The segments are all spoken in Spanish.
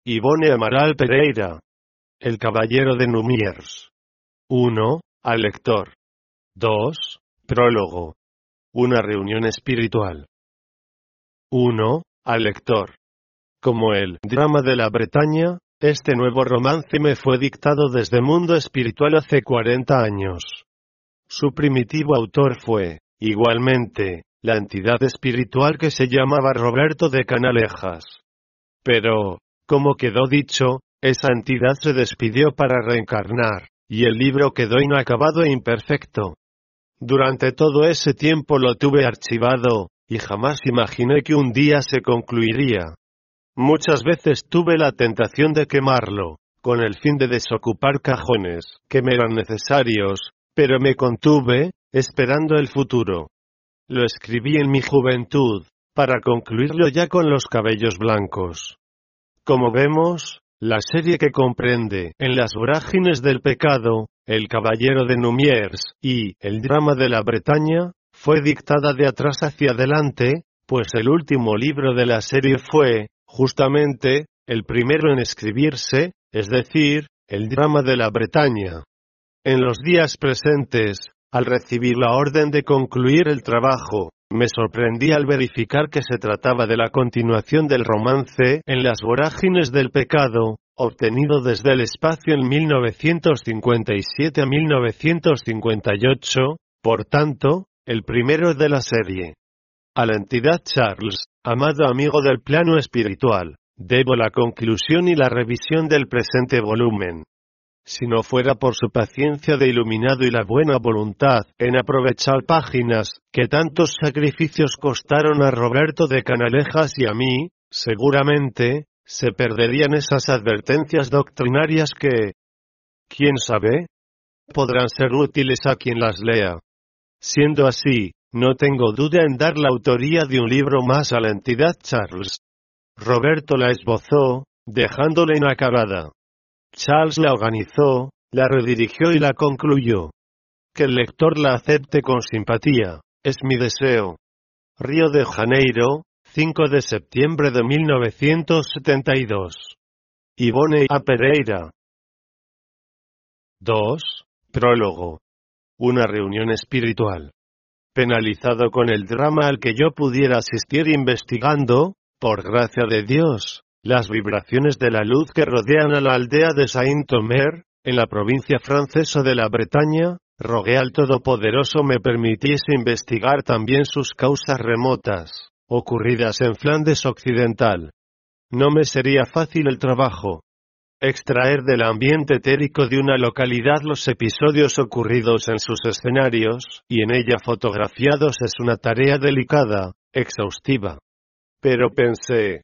Ivone Amaral Pereira. El caballero de Númiers. 1. Al lector. 2. Prólogo. Una reunión espiritual. 1. Al lector. Como el drama de la Bretaña, este nuevo romance me fue dictado desde Mundo Espiritual hace 40 años. Su primitivo autor fue, igualmente, la entidad espiritual que se llamaba Roberto de Canalejas. Pero, como quedó dicho, esa entidad se despidió para reencarnar, y el libro quedó inacabado e imperfecto. Durante todo ese tiempo lo tuve archivado, y jamás imaginé que un día se concluiría. Muchas veces tuve la tentación de quemarlo, con el fin de desocupar cajones que me eran necesarios, pero me contuve, esperando el futuro. Lo escribí en mi juventud, para concluirlo ya con los cabellos blancos. Como vemos, la serie que comprende En las vorágines del pecado, El caballero de Númiers y El drama de la Bretaña, fue dictada de atrás hacia adelante, pues el último libro de la serie fue, justamente, el primero en escribirse, es decir, El drama de la Bretaña. En los días presentes, al recibir la orden de concluir el trabajo, me sorprendí al verificar que se trataba de la continuación del romance En las vorágines del pecado, obtenido desde el espacio en 1957 a 1958, por tanto, el primero de la serie. A la entidad Charles, amado amigo del plano espiritual, debo la conclusión y la revisión del presente volumen. Si no fuera por su paciencia de iluminado y la buena voluntad en aprovechar páginas que tantos sacrificios costaron a Roberto de Canalejas y a mí, seguramente, se perderían esas advertencias doctrinarias que, ¿quién sabe?, podrán ser útiles a quien las lea. Siendo así, no tengo duda en dar la autoría de un libro más a la entidad Charles. Roberto la esbozó, dejándola inacabada. Charles la organizó, la redirigió y la concluyó. Que el lector la acepte con simpatía, es mi deseo. Río de Janeiro, 5 de septiembre de 1972. Ivone A. Pereira. 2. Prólogo. Una reunión espiritual. Penalizado con el drama al que yo pudiera asistir investigando, por gracia de Dios, las vibraciones de la luz que rodean a la aldea de Saint-Omer, en la provincia francesa de la Bretaña, rogué al Todopoderoso me permitiese investigar también sus causas remotas, ocurridas en Flandes Occidental. No me sería fácil el trabajo. Extraer del ambiente etérico de una localidad los episodios ocurridos en sus escenarios, y en ella fotografiados es una tarea delicada, exhaustiva. Pero pensé,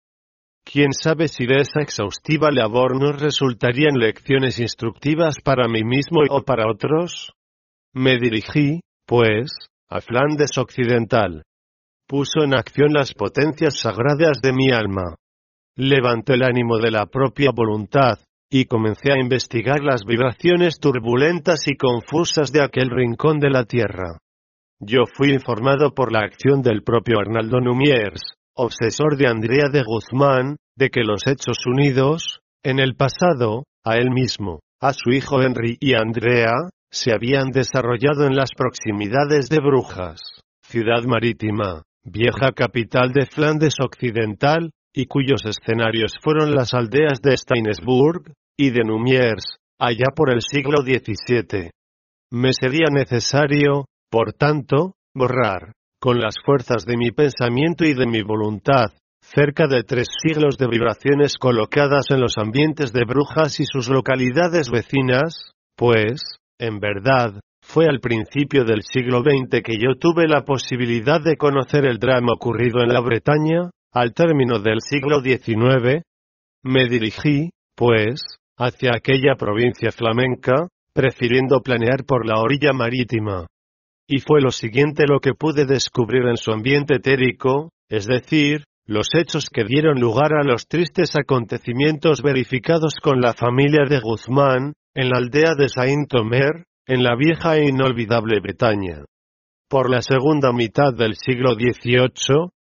¿quién sabe si de esa exhaustiva labor nos resultarían lecciones instructivas para mí mismo o para otros? Me dirigí, pues, a Flandes Occidental. Puso en acción las potencias sagradas de mi alma. Levanté el ánimo de la propia voluntad, y comencé a investigar las vibraciones turbulentas y confusas de aquel rincón de la tierra. Yo fui informado por la acción del propio Arnaldo Númiers, obsesor de Andrea de Guzmán, de que los hechos unidos, en el pasado, a él mismo, a su hijo Henry y a Andrea, se habían desarrollado en las proximidades de Brujas, ciudad marítima, vieja capital de Flandes Occidental, y cuyos escenarios fueron las aldeas de Steinsburg y de Númiers, allá por el siglo XVII. Me sería necesario, por tanto, borrar, con las fuerzas de mi pensamiento y de mi voluntad, cerca de 3 siglos de vibraciones colocadas en los ambientes de Brujas y sus localidades vecinas, pues, en verdad, fue al principio del siglo XX que yo tuve la posibilidad de conocer el drama ocurrido en la Bretaña. Al término del siglo XIX, me dirigí, pues, hacia aquella provincia flamenca, prefiriendo planear por la orilla marítima. Y fue lo siguiente lo que pude descubrir en su ambiente etérico, es decir, los hechos que dieron lugar a los tristes acontecimientos verificados con la familia de Guzmán, en la aldea de Saint-Omer, en la vieja e inolvidable Bretaña. Por la segunda mitad del siglo XVIII,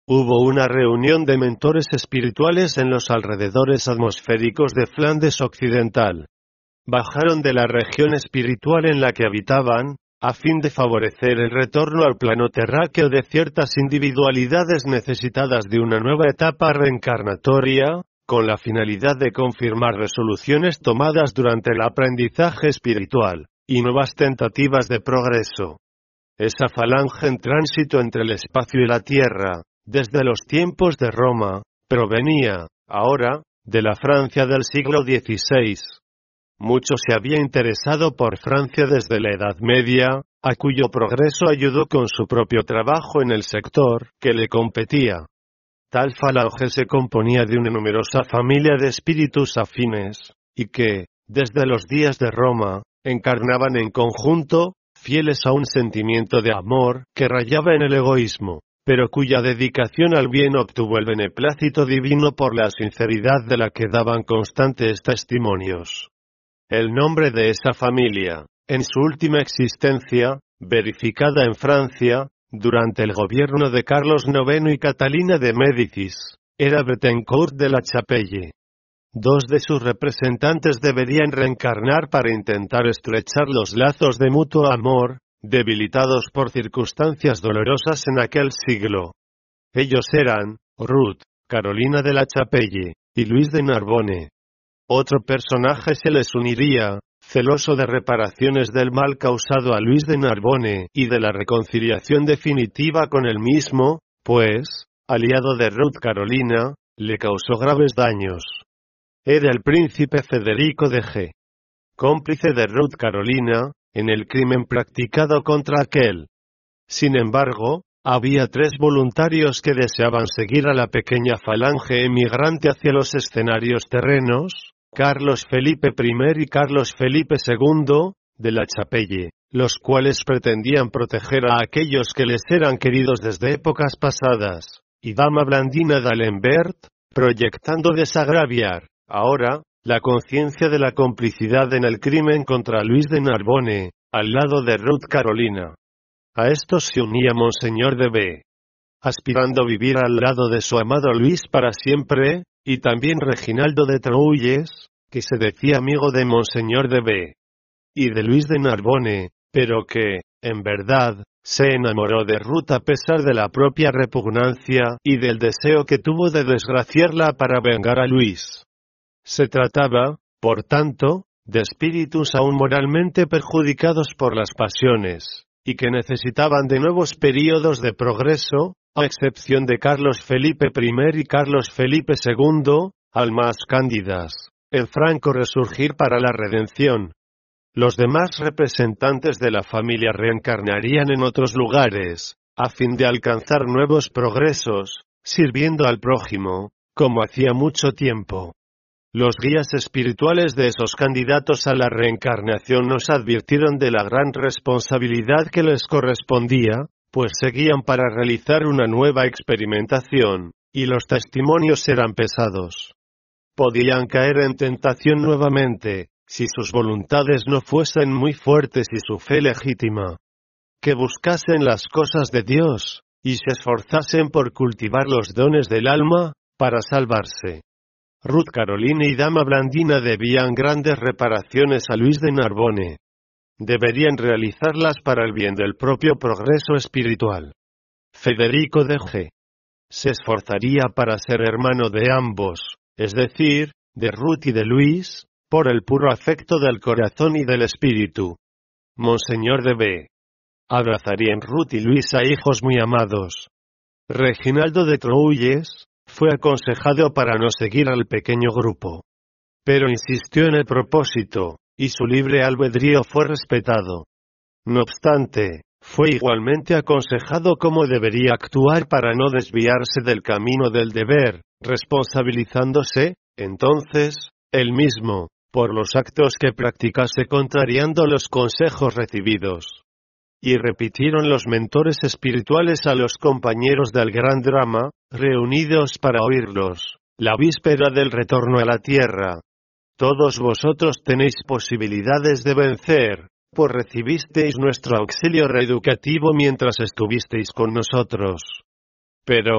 Hubo una reunión de mentores espirituales en los alrededores atmosféricos de Flandes Occidental. Bajaron de la región espiritual en la que habitaban, a fin de favorecer el retorno al plano terráqueo de ciertas individualidades necesitadas de una nueva etapa reencarnatoria, con la finalidad de confirmar resoluciones tomadas durante el aprendizaje espiritual, y nuevas tentativas de progreso. Esa falange en tránsito entre el espacio y la tierra, desde los tiempos de Roma, provenía, ahora, de la Francia del siglo XVI. Mucho se había interesado por Francia desde la Edad Media, a cuyo progreso ayudó con su propio trabajo en el sector que le competía. Tal falange se componía de una numerosa familia de espíritus afines, y que, desde los días de Roma, encarnaban en conjunto, fieles a un sentimiento de amor que rayaba en el egoísmo, pero cuya dedicación al bien obtuvo el beneplácito divino por la sinceridad de la que daban constantes testimonios. El nombre de esa familia, en su última existencia, verificada en Francia, durante el gobierno de Carlos IX y Catalina de Médicis, era Bethencourt de la Chapelle. Dos de sus representantes deberían reencarnar para intentar estrechar los lazos de mutuo amor, debilitados por circunstancias dolorosas en aquel siglo. Ellos eran, Ruth, Carolina de la Chapelle, y Luis de Narbonne. Otro personaje se les uniría, celoso de reparaciones del mal causado a Luis de Narbonne y de la reconciliación definitiva con él mismo, pues, aliado de Ruth Carolina, le causó graves daños. Era el príncipe Federico de G. cómplice de Ruth Carolina, en el crimen practicado contra aquel. Sin embargo, había 3 voluntarios que deseaban seguir a la pequeña falange emigrante hacia los escenarios terrenos, Carlos Felipe I y Carlos Felipe II, de la Chapelle, los cuales pretendían proteger a aquellos que les eran queridos desde épocas pasadas, y Dama Blandina d'Alembert, proyectando desagraviar, ahora, la conciencia de la complicidad en el crimen contra Luis de Narbonne, al lado de Ruth Carolina. A estos se unía Monseñor de B. aspirando a vivir al lado de su amado Luis para siempre, y también Reginaldo de Troyes, que se decía amigo de Monseñor de B. y de Luis de Narbonne, pero que, en verdad, se enamoró de Ruth a pesar de la propia repugnancia y del deseo que tuvo de desgraciarla para vengar a Luis. Se trataba, por tanto, de espíritus aún moralmente perjudicados por las pasiones, y que necesitaban de nuevos períodos de progreso, a excepción de Carlos Felipe I y Carlos Felipe II, almas cándidas, en franco resurgir para la redención. Los demás representantes de la familia reencarnarían en otros lugares, a fin de alcanzar nuevos progresos, sirviendo al prójimo, como hacía mucho tiempo. Los guías espirituales de esos candidatos a la reencarnación nos advirtieron de la gran responsabilidad que les correspondía, pues seguían para realizar una nueva experimentación, y los testimonios eran pesados. Podían caer en tentación nuevamente, si sus voluntades no fuesen muy fuertes y su fe legítima. Que buscasen las cosas de Dios, y se esforzasen por cultivar los dones del alma, para salvarse. Ruth Carolina y Dama Blandina debían grandes reparaciones a Luis de Narbonne. Deberían realizarlas para el bien del propio progreso espiritual. Federico de G. se esforzaría para ser hermano de ambos, es decir, de Ruth y de Luis, por el puro afecto del corazón y del espíritu. Monseñor de B. abrazarían Ruth y Luis a hijos muy amados. Reginaldo de Troyes fue aconsejado para no seguir al pequeño grupo. Pero insistió en el propósito, y su libre albedrío fue respetado. No obstante, fue igualmente aconsejado cómo debería actuar para no desviarse del camino del deber, responsabilizándose, entonces, él mismo, por los actos que practicase contrariando los consejos recibidos. Y repitieron los mentores espirituales a los compañeros del gran drama, reunidos para oírlos, la víspera del retorno a la tierra. Todos vosotros tenéis posibilidades de vencer, pues recibisteis nuestro auxilio reeducativo mientras estuvisteis con nosotros. Pero,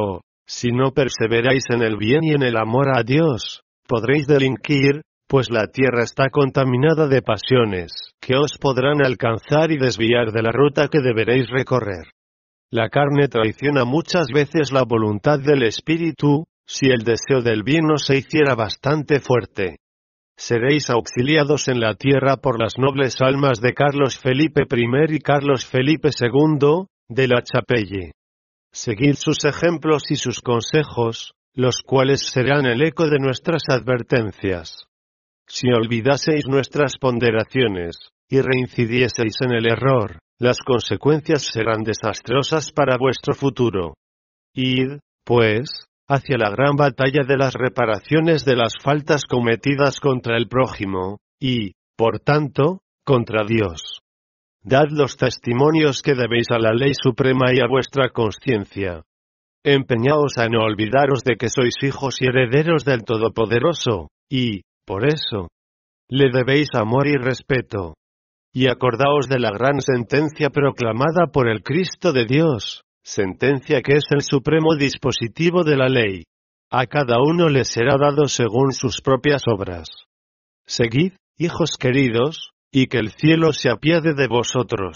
Si no perseveráis en el bien y en el amor a Dios, podréis delinquir, pues la tierra está contaminada de pasiones, que os podrán alcanzar y desviar de la ruta que deberéis recorrer. La carne traiciona muchas veces la voluntad del espíritu, si el deseo del bien no se hiciera bastante fuerte. Seréis auxiliados en la tierra por las nobles almas de Carlos Felipe I y Carlos Felipe II, de la Chapelle. Seguid sus ejemplos y sus consejos, los cuales serán el eco de nuestras advertencias. Si olvidaseis nuestras ponderaciones, y reincidieseis en el error, las consecuencias serán desastrosas para vuestro futuro. Id, pues, hacia la gran batalla de las reparaciones de las faltas cometidas contra el prójimo, y, por tanto, contra Dios. Dad los testimonios que debéis a la ley suprema y a vuestra conciencia. Empeñaos a no olvidaros de que sois hijos y herederos del Todopoderoso, y, por eso, le debéis amor y respeto. Y acordaos de la gran sentencia proclamada por el Cristo de Dios, sentencia que es el supremo dispositivo de la ley. A cada uno le será dado según sus propias obras. Seguid, hijos queridos, y que el cielo se apiade de vosotros.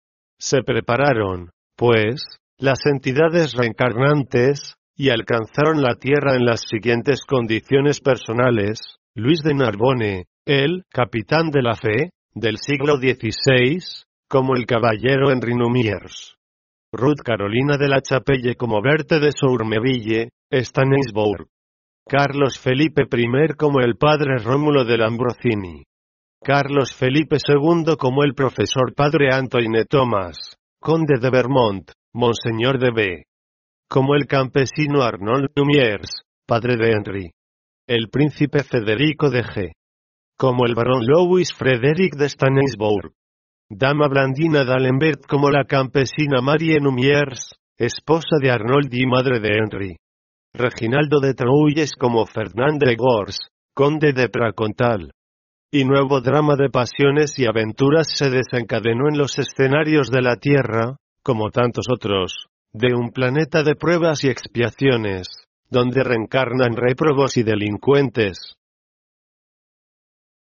Se prepararon, pues, las entidades reencarnantes, y alcanzaron la tierra en las siguientes condiciones personales: Luis de Narbonne, el capitán de la fe, del siglo XVI, como el caballero Henri Numiers. Ruth Carolina de la Chapelle como Berthe de Sourmeville, Stanisbourg. Carlos Felipe I como el padre Rómulo de Lambrosini. Carlos Felipe II como el profesor padre Antoine Thomas, conde de Vermont, monseñor de B. Como el campesino Arnold Numiers, padre de Henry. El príncipe Federico de G. Como el barón Louis Frederick de Stanisbourg. Dama Blandina d'Alembert como la campesina Marie Numiers, esposa de Arnold y madre de Henry. Reginaldo de Troyes como Fernand de Gors, conde de Pracontal. Y nuevo drama de pasiones y aventuras se desencadenó en los escenarios de la Tierra, como tantos otros, de un planeta de pruebas y expiaciones, donde reencarnan réprobos y delincuentes,